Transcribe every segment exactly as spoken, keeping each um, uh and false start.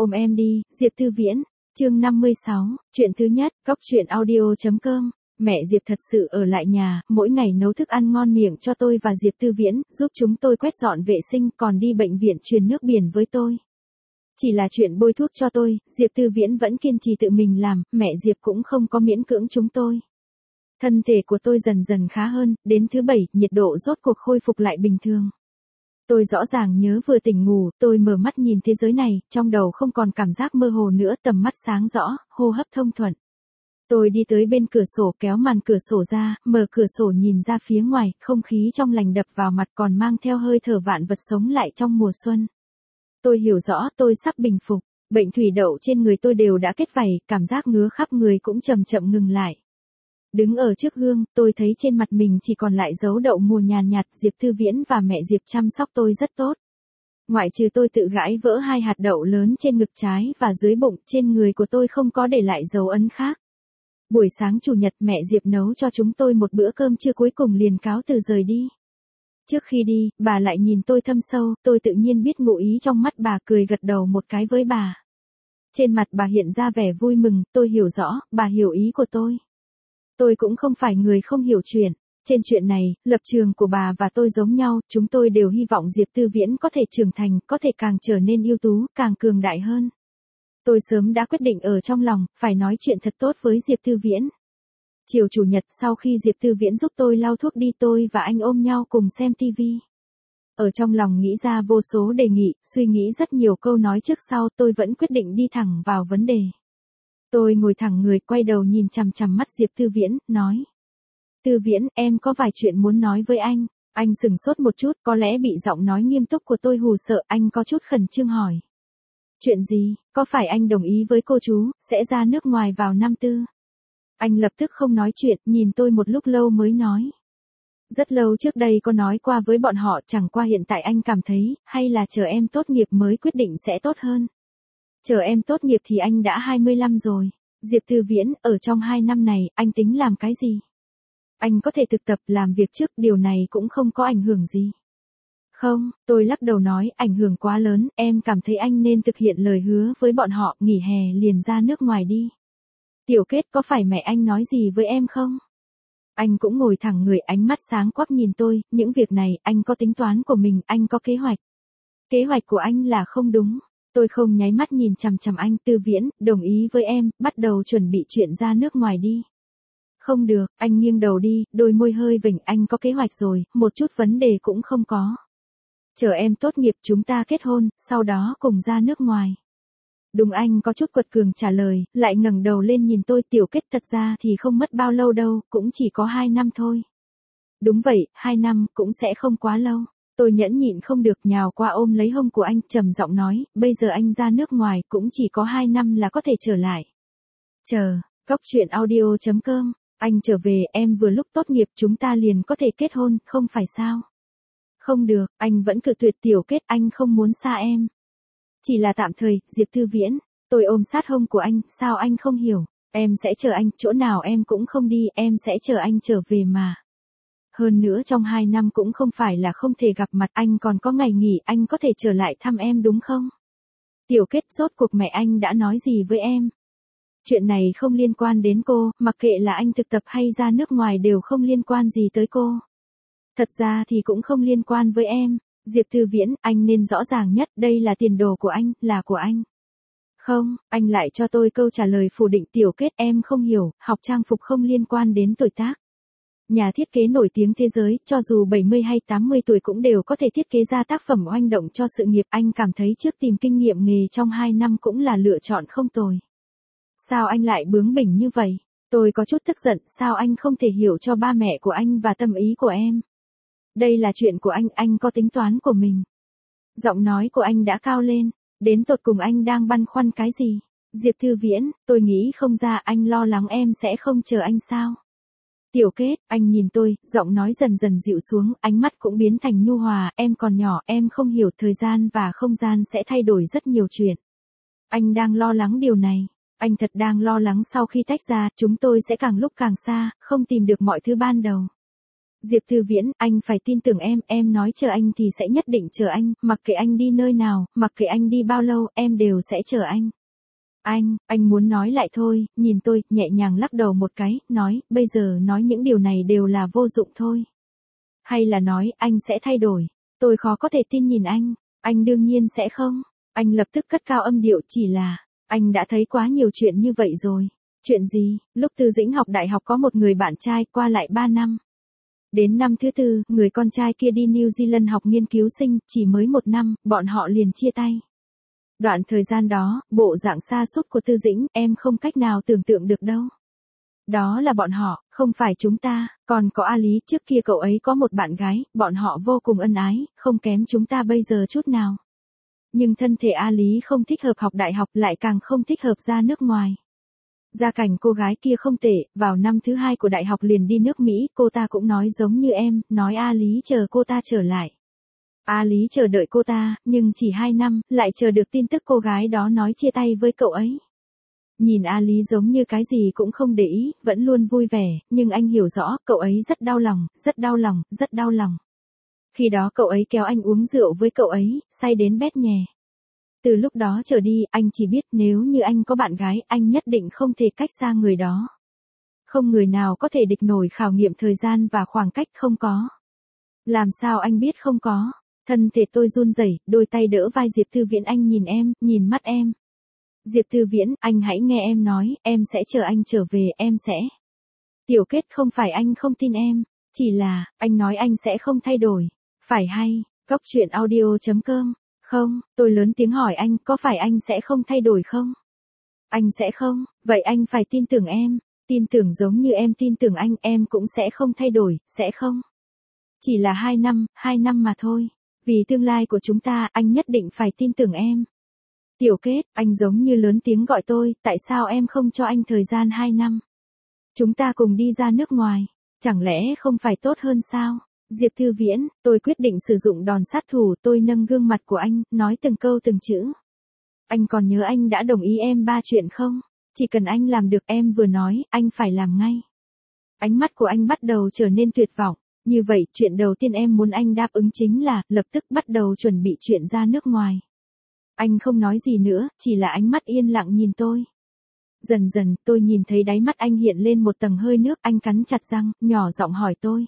Ôm em đi, Diệp Tư Viễn. Chương năm mươi sáu, chuyện thứ nhất, góc truyện audio chấm com. Mẹ Diệp thật sự ở lại nhà, mỗi ngày nấu thức ăn ngon miệng cho tôi và Diệp Tư Viễn, giúp chúng tôi quét dọn vệ sinh, còn đi bệnh viện truyền nước biển với tôi. Chỉ là chuyện bôi thuốc cho tôi, Diệp Tư Viễn vẫn kiên trì tự mình làm, mẹ Diệp cũng không có miễn cưỡng chúng tôi. Thân thể của tôi dần dần khá hơn, đến thứ bảy, nhiệt độ rốt cuộc khôi phục lại bình thường. Tôi rõ ràng nhớ vừa tỉnh ngủ, tôi mở mắt nhìn thế giới này, trong đầu không còn cảm giác mơ hồ nữa, tầm mắt sáng rõ, hô hấp thông thuận. Tôi đi tới bên cửa sổ, kéo màn cửa sổ ra, mở cửa sổ nhìn ra phía ngoài, không khí trong lành đập vào mặt, còn mang theo hơi thở vạn vật sống lại trong mùa xuân. Tôi hiểu rõ tôi sắp bình phục, bệnh thủy đậu trên người tôi đều đã kết vảy, cảm giác ngứa khắp người cũng chậm chậm ngừng lại. Đứng ở trước gương, tôi thấy trên mặt mình chỉ còn lại dấu đậu mùa nhàn nhạt, Diệp Tư Viễn và mẹ Diệp chăm sóc tôi rất tốt. Ngoại trừ tôi tự gãi vỡ hai hạt đậu lớn trên ngực trái và dưới bụng, trên người của tôi không có để lại dấu ấn khác. Buổi sáng chủ nhật, mẹ Diệp nấu cho chúng tôi một bữa cơm trưa, cuối cùng liền cáo từ rời đi. Trước khi đi, bà lại nhìn tôi thâm sâu, tôi tự nhiên biết ngụ ý trong mắt bà, cười gật đầu một cái với bà. Trên mặt bà hiện ra vẻ vui mừng, tôi hiểu rõ, bà hiểu ý của tôi. Tôi cũng không phải người không hiểu chuyện. Trên chuyện này, lập trường của bà và tôi giống nhau, chúng tôi đều hy vọng Diệp Tư Viễn có thể trưởng thành, có thể càng trở nên ưu tú, càng cường đại hơn. Tôi sớm đã quyết định ở trong lòng, phải nói chuyện thật tốt với Diệp Tư Viễn. Chiều chủ nhật, sau khi Diệp Tư Viễn giúp tôi lau thuốc đi, tôi và anh ôm nhau cùng xem tivi. Ở trong lòng nghĩ ra vô số đề nghị, suy nghĩ rất nhiều câu nói trước sau, tôi vẫn quyết định đi thẳng vào vấn đề. Tôi ngồi thẳng người, quay đầu nhìn chằm chằm mắt Diệp Tư Viễn, nói. Tư Viễn, em có vài chuyện muốn nói với anh. Anh sừng sốt một chút, có lẽ bị giọng nói nghiêm túc của tôi hù sợ, anh có chút khẩn trương hỏi. Chuyện gì, có phải anh đồng ý với cô chú, sẽ ra nước ngoài vào năm tư? Anh lập tức không nói chuyện, nhìn tôi một lúc lâu mới nói. Rất lâu trước đây có nói qua với bọn họ, chẳng qua hiện tại anh cảm thấy, hay là chờ em tốt nghiệp mới quyết định sẽ tốt hơn. Chờ em tốt nghiệp thì anh đã hai mươi lăm rồi. Diệp Tư Viễn, ở trong hai năm này, anh tính làm cái gì? Anh có thể thực tập làm việc trước, điều này cũng không có ảnh hưởng gì. Không, tôi lắc đầu nói, ảnh hưởng quá lớn, em cảm thấy anh nên thực hiện lời hứa với bọn họ, nghỉ hè liền ra nước ngoài đi. Tiểu Kết, có phải mẹ anh nói gì với em không? Anh cũng ngồi thẳng người, ánh mắt sáng quắc nhìn tôi, những việc này, anh có tính toán của mình, anh có kế hoạch. Kế hoạch của anh là không đúng. Tôi không nháy mắt nhìn chằm chằm anh. Tư Viễn, đồng ý với em, bắt đầu chuẩn bị chuyện ra nước ngoài đi. Không được, anh nghiêng đầu đi, đôi môi hơi vểnh, anh có kế hoạch rồi, một chút vấn đề cũng không có. Chờ em tốt nghiệp chúng ta kết hôn, sau đó cùng ra nước ngoài. Đúng, anh có chút quật cường trả lời, lại ngẩng đầu lên nhìn tôi. Tiểu Kết, thật ra thì không mất bao lâu đâu, cũng chỉ có hai năm thôi. Đúng vậy, hai năm, cũng sẽ không quá lâu. Tôi nhẫn nhịn không được, nhào qua ôm lấy hông của anh, trầm giọng nói, bây giờ anh ra nước ngoài, cũng chỉ có hai năm là có thể trở lại. Chờ, góc truyện audio chấm com, anh trở về, em vừa lúc tốt nghiệp, chúng ta liền có thể kết hôn, không phải sao? Không được, anh vẫn cự tuyệt. Tiểu Kết, anh không muốn xa em. Chỉ là tạm thời, Diệp Tư Viễn. Tôi ôm sát hông của anh, sao anh không hiểu? Em sẽ chờ anh, chỗ nào em cũng không đi, em sẽ chờ anh trở về mà. Hơn nữa trong hai năm cũng không phải là không thể gặp mặt, anh còn có ngày nghỉ, anh có thể trở lại thăm em đúng không? Tiểu Kết, rốt cuộc mẹ anh đã nói gì với em? Chuyện này không liên quan đến cô, mặc kệ là anh thực tập hay ra nước ngoài đều không liên quan gì tới cô. Thật ra thì cũng không liên quan với em. Diệp Tư Viễn, anh nên rõ ràng nhất, đây là tiền đồ của anh, là của anh. Không, anh lại cho tôi câu trả lời phủ định. Tiểu Kết, em không hiểu, học trang phục không liên quan đến tuổi tác. Nhà thiết kế nổi tiếng thế giới, cho dù bảy mươi hay tám mươi tuổi cũng đều có thể thiết kế ra tác phẩm oanh động cho sự nghiệp. Anh cảm thấy trước tìm kinh nghiệm nghề trong hai năm cũng là lựa chọn không tồi. Sao anh lại bướng bỉnh như vậy? Tôi có chút tức giận, sao anh không thể hiểu cho ba mẹ của anh và tâm ý của em? Đây là chuyện của anh, anh có tính toán của mình. Giọng nói của anh đã cao lên, đến tột cùng anh đang băn khoăn cái gì? Diệp Tư Viễn, tôi nghĩ không ra, anh lo lắng em sẽ không chờ anh sao? Tiểu Kết, anh nhìn tôi, giọng nói dần dần dịu xuống, ánh mắt cũng biến thành nhu hòa, em còn nhỏ, em không hiểu thời gian và không gian sẽ thay đổi rất nhiều chuyện. Anh đang lo lắng điều này, anh thật đang lo lắng sau khi tách ra, chúng tôi sẽ càng lúc càng xa, không tìm được mọi thứ ban đầu. Diệp Thư Viễn, anh phải tin tưởng em, em nói chờ anh thì sẽ nhất định chờ anh, mặc kệ anh đi nơi nào, mặc kệ anh đi bao lâu, em đều sẽ chờ anh. Anh, anh muốn nói lại thôi, nhìn tôi, nhẹ nhàng lắc đầu một cái, nói, bây giờ nói những điều này đều là vô dụng thôi. Hay là nói, anh sẽ thay đổi. Tôi khó có thể tin nhìn anh, anh đương nhiên sẽ không. Anh lập tức cất cao âm điệu, chỉ là, anh đã thấy quá nhiều chuyện như vậy rồi. Chuyện gì? Lúc Tư Dĩnh học đại học có một người bạn trai, qua lại ba năm. Đến năm thứ tư, người con trai kia đi New Zealand học nghiên cứu sinh, chỉ mới một năm, bọn họ liền chia tay. Đoạn thời gian đó, bộ dạng sa sút của Tư Dĩnh, em không cách nào tưởng tượng được đâu. Đó là bọn họ, không phải chúng ta, còn có A Lý, trước kia cậu ấy có một bạn gái, bọn họ vô cùng ân ái, không kém chúng ta bây giờ chút nào. Nhưng thân thể A Lý không thích hợp học đại học, lại càng không thích hợp ra nước ngoài. Gia cảnh cô gái kia không tệ, vào năm thứ hai của đại học liền đi nước Mỹ, cô ta cũng nói giống như em, nói A Lý chờ cô ta trở lại. A Lý chờ đợi cô ta, nhưng chỉ hai năm, lại chờ được tin tức cô gái đó nói chia tay với cậu ấy. Nhìn A Lý giống như cái gì cũng không để ý, vẫn luôn vui vẻ, nhưng anh hiểu rõ, cậu ấy rất đau lòng, rất đau lòng, rất đau lòng. Khi đó cậu ấy kéo anh uống rượu với cậu ấy, say đến bét nhè. Từ lúc đó trở đi, anh chỉ biết nếu như anh có bạn gái, anh nhất định không thể cách xa người đó. Không người nào có thể địch nổi khảo nghiệm thời gian và khoảng cách không có. Làm sao anh biết không có? Thân thể tôi run rẩy, đôi tay đỡ vai Diệp Thư Viễn, anh nhìn em, nhìn mắt em. Diệp Thư Viễn, anh hãy nghe em nói, em sẽ chờ anh trở về, em sẽ. Tiểu Kết, không phải anh không tin em, chỉ là, anh nói anh sẽ không thay đổi. Phải hay, Cóc truyện audio chấm com. Không, tôi lớn tiếng hỏi anh, có phải anh sẽ không thay đổi không? Anh sẽ không, vậy anh phải tin tưởng em, tin tưởng giống như em tin tưởng anh, em cũng sẽ không thay đổi, sẽ không? Chỉ là hai năm, hai năm mà thôi. Vì tương lai của chúng ta, anh nhất định phải tin tưởng em. Tiểu Kết, anh giống như lớn tiếng gọi tôi, tại sao em không cho anh thời gian hai năm? Chúng ta cùng đi ra nước ngoài, chẳng lẽ không phải tốt hơn sao? Diệp Thư Viễn, tôi quyết định sử dụng đòn sát thủ, tôi nâng gương mặt của anh, nói từng câu từng chữ. Anh còn nhớ anh đã đồng ý em ba chuyện không? Chỉ cần anh làm được, em vừa nói, anh phải làm ngay. Ánh mắt của anh bắt đầu trở nên tuyệt vọng. Như vậy, chuyện đầu tiên em muốn anh đáp ứng chính là, lập tức bắt đầu chuẩn bị chuyện ra nước ngoài. Anh không nói gì nữa, chỉ là ánh mắt yên lặng nhìn tôi. Dần dần, tôi nhìn thấy đáy mắt anh hiện lên một tầng hơi nước, anh cắn chặt răng, nhỏ giọng hỏi tôi.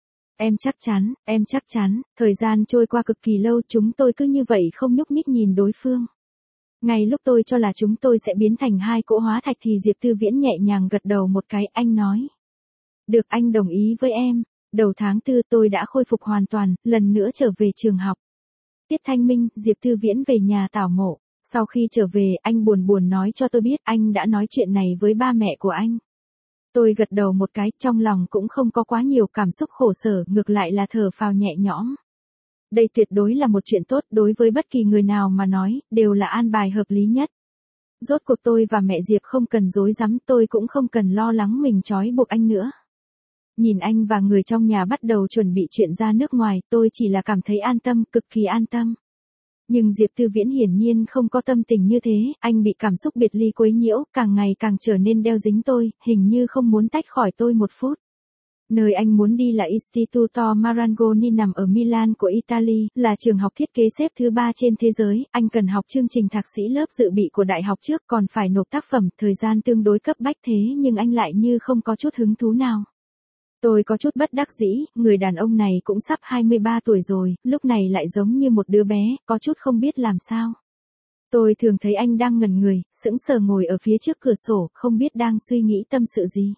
Em chắc chắn, em chắc chắn, thời gian trôi qua cực kỳ lâu, chúng tôi cứ như vậy không nhúc nhích nhìn đối phương. Ngay lúc tôi cho là chúng tôi sẽ biến thành hai cỗ hóa thạch thì Diệp Thư Viễn nhẹ nhàng gật đầu một cái, anh nói. Được, anh đồng ý với em. Đầu tháng tư tôi đã khôi phục hoàn toàn, lần nữa trở về trường học. Tiết Thanh Minh, Diệp Thư Viễn về nhà tảo mộ. Sau khi trở về, anh buồn buồn nói cho tôi biết anh đã nói chuyện này với ba mẹ của anh. Tôi gật đầu một cái, trong lòng cũng không có quá nhiều cảm xúc khổ sở, ngược lại là thở phào nhẹ nhõm. Đây tuyệt đối là một chuyện tốt, đối với bất kỳ người nào mà nói, đều là an bài hợp lý nhất. Rốt cuộc tôi và mẹ Diệp không cần rối rắm, tôi cũng không cần lo lắng mình trói buộc anh nữa. Nhìn anh và người trong nhà bắt đầu chuẩn bị chuyện ra nước ngoài, tôi chỉ là cảm thấy an tâm, cực kỳ an tâm. Nhưng Diệp Thư Viễn hiển nhiên không có tâm tình như thế, anh bị cảm xúc biệt ly quấy nhiễu, càng ngày càng trở nên đeo dính tôi, hình như không muốn tách khỏi tôi một phút. Nơi anh muốn đi là Istituto Marangoni nằm ở Milan của Italy, là trường học thiết kế xếp thứ ba trên thế giới, anh cần học chương trình thạc sĩ lớp dự bị của đại học trước, còn phải nộp tác phẩm, thời gian tương đối cấp bách thế nhưng anh lại như không có chút hứng thú nào. Tôi có chút bất đắc dĩ, người đàn ông này cũng sắp hai mươi ba tuổi rồi, lúc này lại giống như một đứa bé, có chút không biết làm sao. Tôi thường thấy anh đang ngẩn người, sững sờ ngồi ở phía trước cửa sổ, không biết đang suy nghĩ tâm sự gì.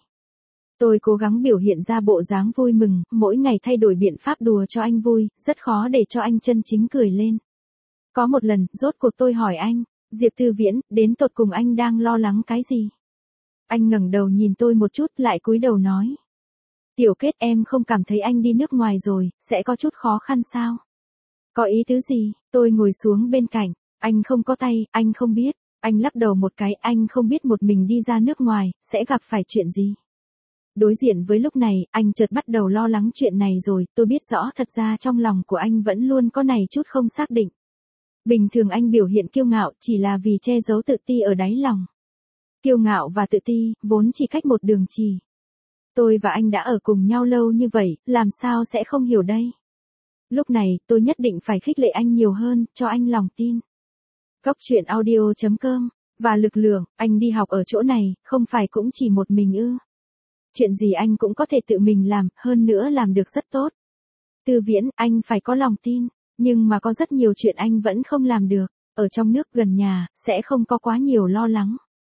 Tôi cố gắng biểu hiện ra bộ dáng vui mừng, mỗi ngày thay đổi biện pháp đùa cho anh vui, rất khó để cho anh chân chính cười lên. Có một lần, rốt cuộc tôi hỏi anh, Diệp Thư Viễn, đến tột cùng anh đang lo lắng cái gì? Anh ngẩng đầu nhìn tôi một chút, lại cúi đầu nói. Tiểu Kết, em không cảm thấy anh đi nước ngoài rồi, sẽ có chút khó khăn sao? Có ý tứ gì? Tôi ngồi xuống bên cạnh, anh không có tay, anh không biết. Anh lắc đầu một cái, anh không biết một mình đi ra nước ngoài, sẽ gặp phải chuyện gì. Đối diện với lúc này, anh chợt bắt đầu lo lắng chuyện này rồi, tôi biết rõ thật ra trong lòng của anh vẫn luôn có này chút không xác định. Bình thường anh biểu hiện kiêu ngạo chỉ là vì che giấu tự ti ở đáy lòng. Kiêu ngạo và tự ti, vốn chỉ cách một đường chỉ. Tôi và anh đã ở cùng nhau lâu như vậy, làm sao sẽ không hiểu đây? Lúc này, tôi nhất định phải khích lệ anh nhiều hơn, cho anh lòng tin. Góc truyện audio chấm com. Và lực lượng, anh đi học ở chỗ này, không phải cũng chỉ một mình ư. Chuyện gì anh cũng có thể tự mình làm, hơn nữa làm được rất tốt. Tư Viễn, anh phải có lòng tin, nhưng mà có rất nhiều chuyện anh vẫn không làm được. Ở trong nước gần nhà, sẽ không có quá nhiều lo lắng.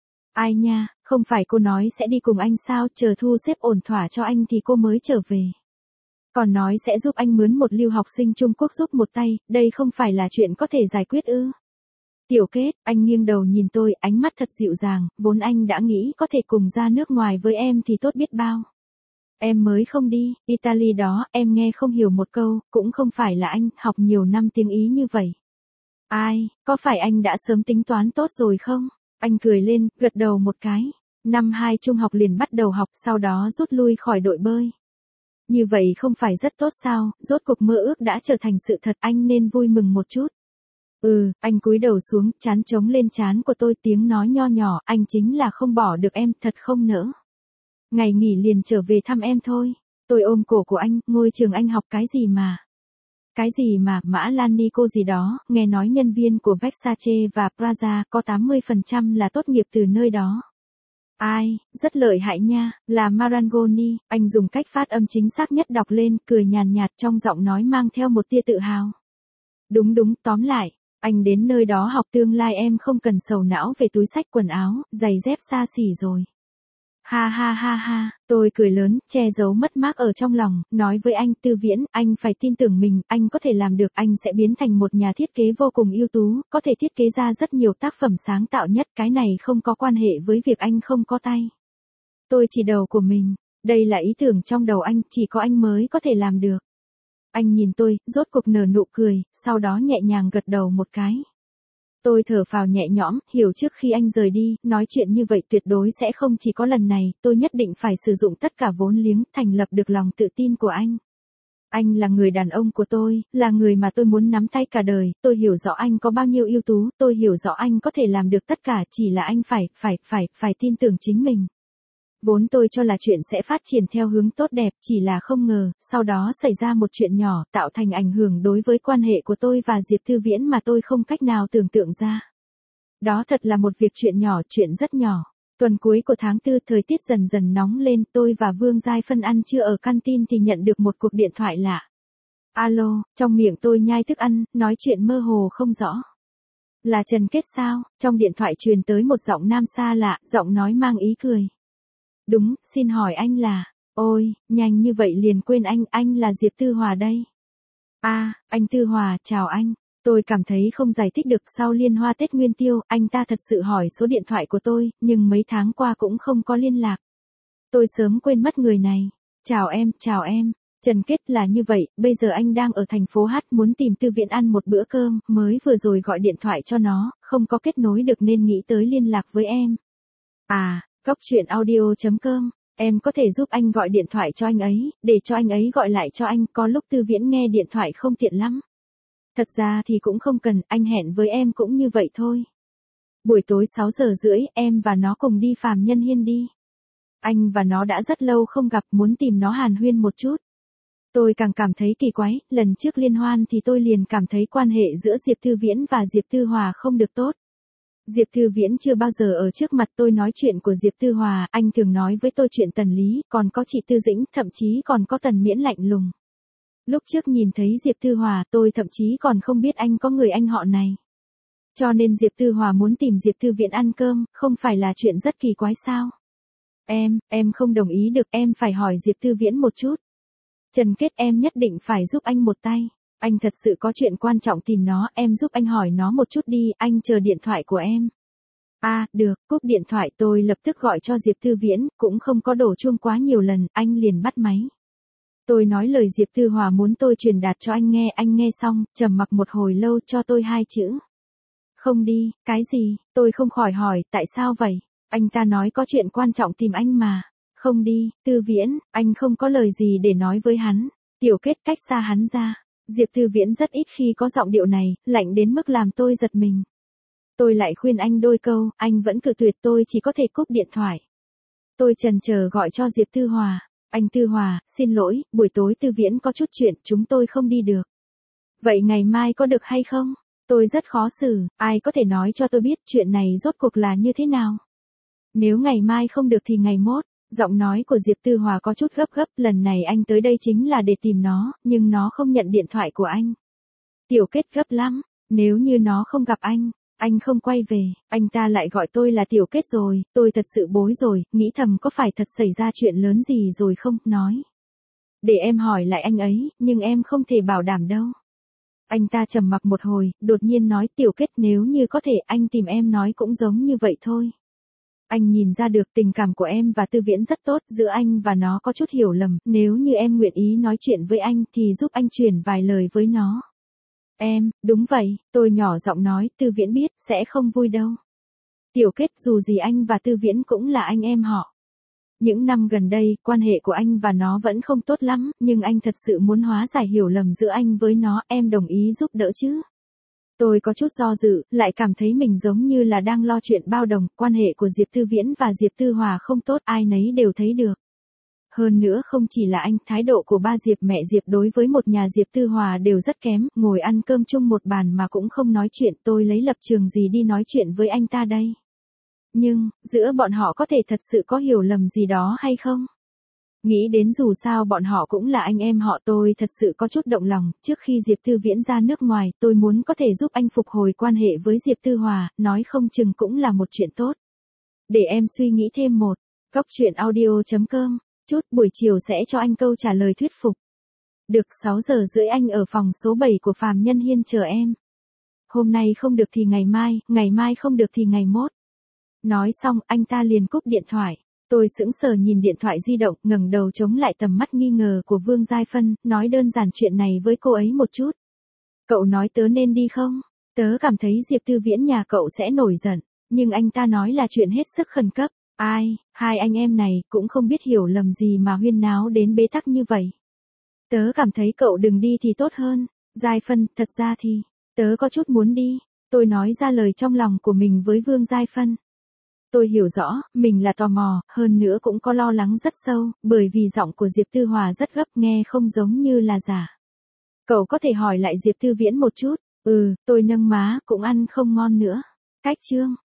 Ai nha, không phải cô nói sẽ đi cùng anh sao, chờ thu xếp ổn thỏa cho anh thì cô mới trở về. Còn nói sẽ giúp anh mướn một lưu học sinh Trung Quốc giúp một tay, đây không phải là chuyện có thể giải quyết ư. Tiểu Kết, anh nghiêng đầu nhìn tôi, ánh mắt thật dịu dàng, vốn anh đã nghĩ có thể cùng ra nước ngoài với em thì tốt biết bao. Em mới không đi, Italy đó, em nghe không hiểu một câu, cũng không phải là anh, học nhiều năm tiếng Ý như vậy. Ai, có phải anh đã sớm tính toán tốt rồi không? Anh cười lên, gật đầu một cái. Năm hai trung học liền bắt đầu học, sau đó rút lui khỏi đội bơi. Như vậy không phải rất tốt sao, rốt cuộc mơ ước đã trở thành sự thật, anh nên vui mừng một chút. Ừ, anh cúi đầu xuống, trán trống lên trán của tôi, tiếng nói nho nhỏ, anh chính là không bỏ được em, thật không nỡ. Ngày nghỉ liền trở về thăm em thôi. Tôi ôm cổ của anh, ngôi trường anh học cái gì mà? Cái gì mà, Mã Lan Nico gì đó, nghe nói nhân viên của Versace và Prada có tám mươi phần trăm là tốt nghiệp từ nơi đó. Ai, rất lợi hại nha, là Marangoni, anh dùng cách phát âm chính xác nhất đọc lên, cười nhàn nhạt trong giọng nói mang theo một tia tự hào. Đúng đúng, tóm lại, anh đến nơi đó học tương lai em không cần sầu não về túi xách quần áo, giày dép xa xỉ rồi. Ha ha ha ha, tôi cười lớn, che giấu mất mát ở trong lòng, nói với anh Tư Viễn, anh phải tin tưởng mình, anh có thể làm được, anh sẽ biến thành một nhà thiết kế vô cùng ưu tú, có thể thiết kế ra rất nhiều tác phẩm sáng tạo nhất, cái này không có quan hệ với việc anh không có tay. Tôi chỉ đầu của mình, đây là ý tưởng trong đầu anh, chỉ có anh mới có thể làm được. Anh nhìn tôi, rốt cuộc nở nụ cười, sau đó nhẹ nhàng gật đầu một cái. Tôi thở phào nhẹ nhõm, hiểu trước khi anh rời đi, nói chuyện như vậy tuyệt đối sẽ không chỉ có lần này, tôi nhất định phải sử dụng tất cả vốn liếng, thành lập được lòng tự tin của anh. Anh là người đàn ông của tôi, là người mà tôi muốn nắm tay cả đời, tôi hiểu rõ anh có bao nhiêu ưu tú, tôi hiểu rõ anh có thể làm được tất cả, chỉ là anh phải, phải, phải, phải tin tưởng chính mình. Vốn tôi cho là chuyện sẽ phát triển theo hướng tốt đẹp, chỉ là không ngờ, sau đó xảy ra một chuyện nhỏ, tạo thành ảnh hưởng đối với quan hệ của tôi và Diệp Tư Viễn mà tôi không cách nào tưởng tượng ra. Đó thật là một việc chuyện nhỏ, chuyện rất nhỏ. Tuần cuối của tháng tư, thời tiết dần dần nóng lên, tôi và Vương Giai Phân ăn trưa ở canteen thì nhận được một cuộc điện thoại lạ. Alo, trong miệng tôi nhai thức ăn, nói chuyện mơ hồ không rõ. Là Trần Kết sao? Trong điện thoại truyền tới một giọng nam xa lạ, giọng nói mang ý cười. Đúng, xin hỏi anh là, ôi, nhanh như vậy liền quên anh, anh là Diệp Tư Hòa đây. À, anh Tư Hòa, chào anh. Tôi cảm thấy không giải thích được, sau liên hoan Tết Nguyên Tiêu, anh ta thật sự hỏi số điện thoại của tôi, nhưng mấy tháng qua cũng không có liên lạc. Tôi sớm quên mất người này. Chào em, chào em. Trần Kết, là như vậy, bây giờ anh đang ở thành phố H muốn tìm Tư Viễn ăn một bữa cơm, mới vừa rồi gọi điện thoại cho nó, không có kết nối được nên nghĩ tới liên lạc với em. À, góc truyện audio chấm com, em có thể giúp anh gọi điện thoại cho anh ấy, để cho anh ấy gọi lại cho anh, có lúc Tư Viễn nghe điện thoại không tiện lắm. Thật ra thì cũng không cần, anh hẹn với em cũng như vậy thôi. Buổi tối sáu giờ rưỡi, em và nó cùng đi Phàm Nhân Hiên đi. Anh và nó đã rất lâu không gặp, muốn tìm nó hàn huyên một chút. Tôi càng cảm thấy kỳ quái, lần trước liên hoan thì tôi liền cảm thấy quan hệ giữa Diệp Tư Viễn và Diệp Tư Hòa không được tốt. Diệp Tư Viễn chưa bao giờ ở trước mặt tôi nói chuyện của Diệp Tư Hòa, anh thường nói với tôi chuyện Tần Lý, còn có chị Tư Dĩnh, thậm chí còn có Tần Miễn lạnh lùng. Lúc trước nhìn thấy Diệp Tư Hòa, tôi thậm chí còn không biết anh có người anh họ này. Cho nên Diệp Tư Hòa muốn tìm Diệp Tư Viễn ăn cơm, không phải là chuyện rất kỳ quái sao? Em, em không đồng ý được, em phải hỏi Diệp Tư Viễn một chút. Trần Kết, em nhất định phải giúp anh một tay. Anh thật sự có chuyện quan trọng tìm nó, em giúp anh hỏi nó một chút đi, anh chờ điện thoại của em. À, được, cúp điện thoại tôi lập tức gọi cho Diệp Tư Viễn, cũng không có đổ chuông quá nhiều lần, anh liền bắt máy. Tôi nói lời Diệp Tư Hòa muốn tôi truyền đạt cho anh nghe, anh nghe xong, trầm mặc một hồi lâu cho tôi hai chữ. Không đi, cái gì, tôi không khỏi hỏi, tại sao vậy? Anh ta nói có chuyện quan trọng tìm anh mà. Không đi, Tư Viễn, anh không có lời gì để nói với hắn. Tiểu Kết cách xa hắn ra. Diệp Tư Viễn rất ít khi có giọng điệu này, lạnh đến mức làm tôi giật mình. Tôi lại khuyên anh đôi câu, anh vẫn cự tuyệt, tôi chỉ có thể cúp điện thoại. Tôi chần chờ gọi cho Diệp Tư Hòa. Anh Tư Hòa, xin lỗi, buổi tối Tư Viễn có chút chuyện, chúng tôi không đi được. Vậy ngày mai có được hay không? Tôi rất khó xử, ai có thể nói cho tôi biết chuyện này rốt cuộc là như thế nào? Nếu ngày mai không được thì ngày mốt. Giọng nói của Diệp Tư Hòa có chút gấp gấp, lần này anh tới đây chính là để tìm nó, nhưng nó không nhận điện thoại của anh. Tiểu Kết gấp lắm, nếu như nó không gặp anh, anh không quay về, anh ta lại gọi tôi là Tiểu Kết rồi, tôi thật sự bối rồi, nghĩ thầm có phải thật xảy ra chuyện lớn gì rồi không, nói. Để em hỏi lại anh ấy, nhưng em không thể bảo đảm đâu. Anh ta trầm mặc một hồi, đột nhiên nói Tiểu Kết nếu như có thể anh tìm em nói cũng giống như vậy thôi. Anh nhìn ra được tình cảm của em và Tư Viễn rất tốt, giữa anh và nó có chút hiểu lầm, nếu như em nguyện ý nói chuyện với anh thì giúp anh truyền vài lời với nó. Em, đúng vậy, tôi nhỏ giọng nói, Tư Viễn biết, sẽ không vui đâu. Tiểu Kết, dù gì anh và Tư Viễn cũng là anh em họ. Những năm gần đây, quan hệ của anh và nó vẫn không tốt lắm, nhưng anh thật sự muốn hóa giải hiểu lầm giữa anh với nó, em đồng ý giúp đỡ chứ? Tôi có chút do dự, lại cảm thấy mình giống như là đang lo chuyện bao đồng, quan hệ của Diệp Tư Viễn và Diệp Tư Hòa không tốt, ai nấy đều thấy được. Hơn nữa không chỉ là anh, thái độ của ba Diệp mẹ Diệp đối với một nhà Diệp Tư Hòa đều rất kém, ngồi ăn cơm chung một bàn mà cũng không nói chuyện, tôi lấy lập trường gì đi nói chuyện với anh ta đây? Nhưng, giữa bọn họ có thể thật sự có hiểu lầm gì đó hay không? Nghĩ đến dù sao bọn họ cũng là anh em họ, tôi thật sự có chút động lòng, trước khi Diệp Tư Viễn ra nước ngoài, tôi muốn có thể giúp anh phục hồi quan hệ với Diệp Tư Hòa, nói không chừng cũng là một chuyện tốt. Để em suy nghĩ thêm một. Góc truyện audio chấm com, chút buổi chiều sẽ cho anh câu trả lời thuyết phục. Được, sáu giờ rưỡi anh ở phòng số bảy của Phạm Nhân Hiên chờ em. Hôm nay không được thì ngày mai, ngày mai không được thì ngày mốt. Nói xong, anh ta liền cúp điện thoại. Tôi sững sờ nhìn điện thoại di động, ngẩng đầu chống lại tầm mắt nghi ngờ của Vương Giai Phân, nói đơn giản chuyện này với cô ấy một chút. Cậu nói tớ nên đi không? Tớ cảm thấy Diệp Tư Viễn nhà cậu sẽ nổi giận, nhưng anh ta nói là chuyện hết sức khẩn cấp. Ai, hai anh em này cũng không biết hiểu lầm gì mà huyên náo đến bế tắc như vậy. Tớ cảm thấy cậu đừng đi thì tốt hơn. Giai Phân, thật ra thì, tớ có chút muốn đi. Tôi nói ra lời trong lòng của mình với Vương Giai Phân. Tôi hiểu rõ, mình là tò mò, hơn nữa cũng có lo lắng rất sâu, bởi vì giọng của Diệp Tư Hòa rất gấp, nghe không giống như là giả. Cậu có thể hỏi lại Diệp Tư Viễn một chút. Ừ, tôi nâng má, cũng ăn không ngon nữa. Cách chương.